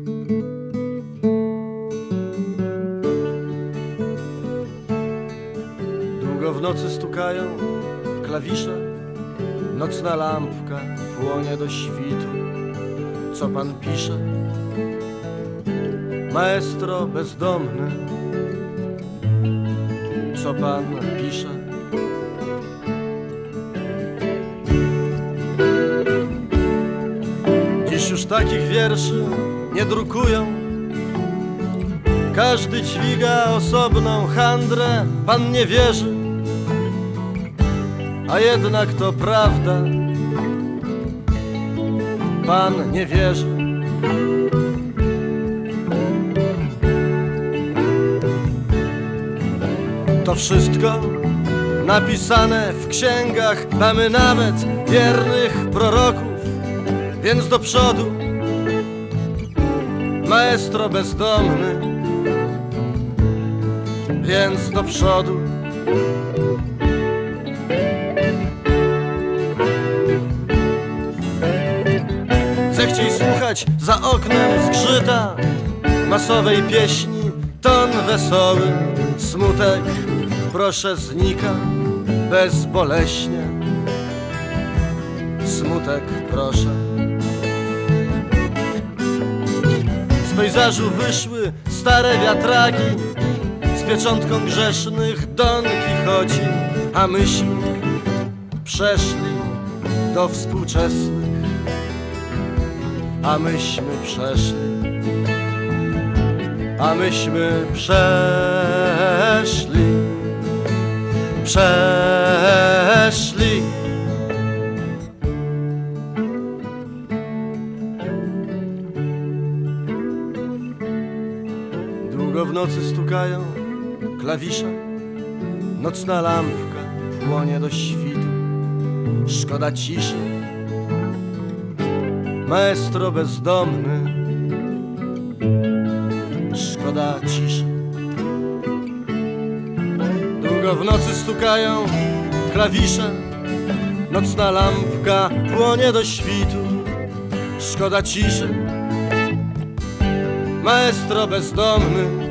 Długo w nocy stukają klawisze, nocna lampka płonie do świtu. Co pan pisze? Maestro bezdomny, co pan pisze? Dziś już takich wierszy nie drukują. Każdy dźwiga osobną handrę. Pan nie wierzy, a jednak to prawda. Pan nie wierzy. To wszystko napisane w księgach. Mamy nawet wiernych proroków. Więc do przodu, maestro bezdomny. Więc do przodu. Zechciej słuchać za oknem zgrzyta masowej pieśni, ton wesoły, smutek proszę znika bezboleśnie. Smutek proszę. Z pejzażu wyszły stare wiatraki z pieczątką grzesznych Don Kichoci, a myśmy przeszli do współczesnych. A myśmy przeszli, a myśmy przeszli, przeszli. Długo w nocy stukają klawisze, nocna lampka płonie do świtu. Szkoda ciszy, maestro bezdomny, szkoda ciszy. Długo w nocy stukają klawisze, nocna lampka płonie do świtu. Szkoda ciszy, maestro bezdomny,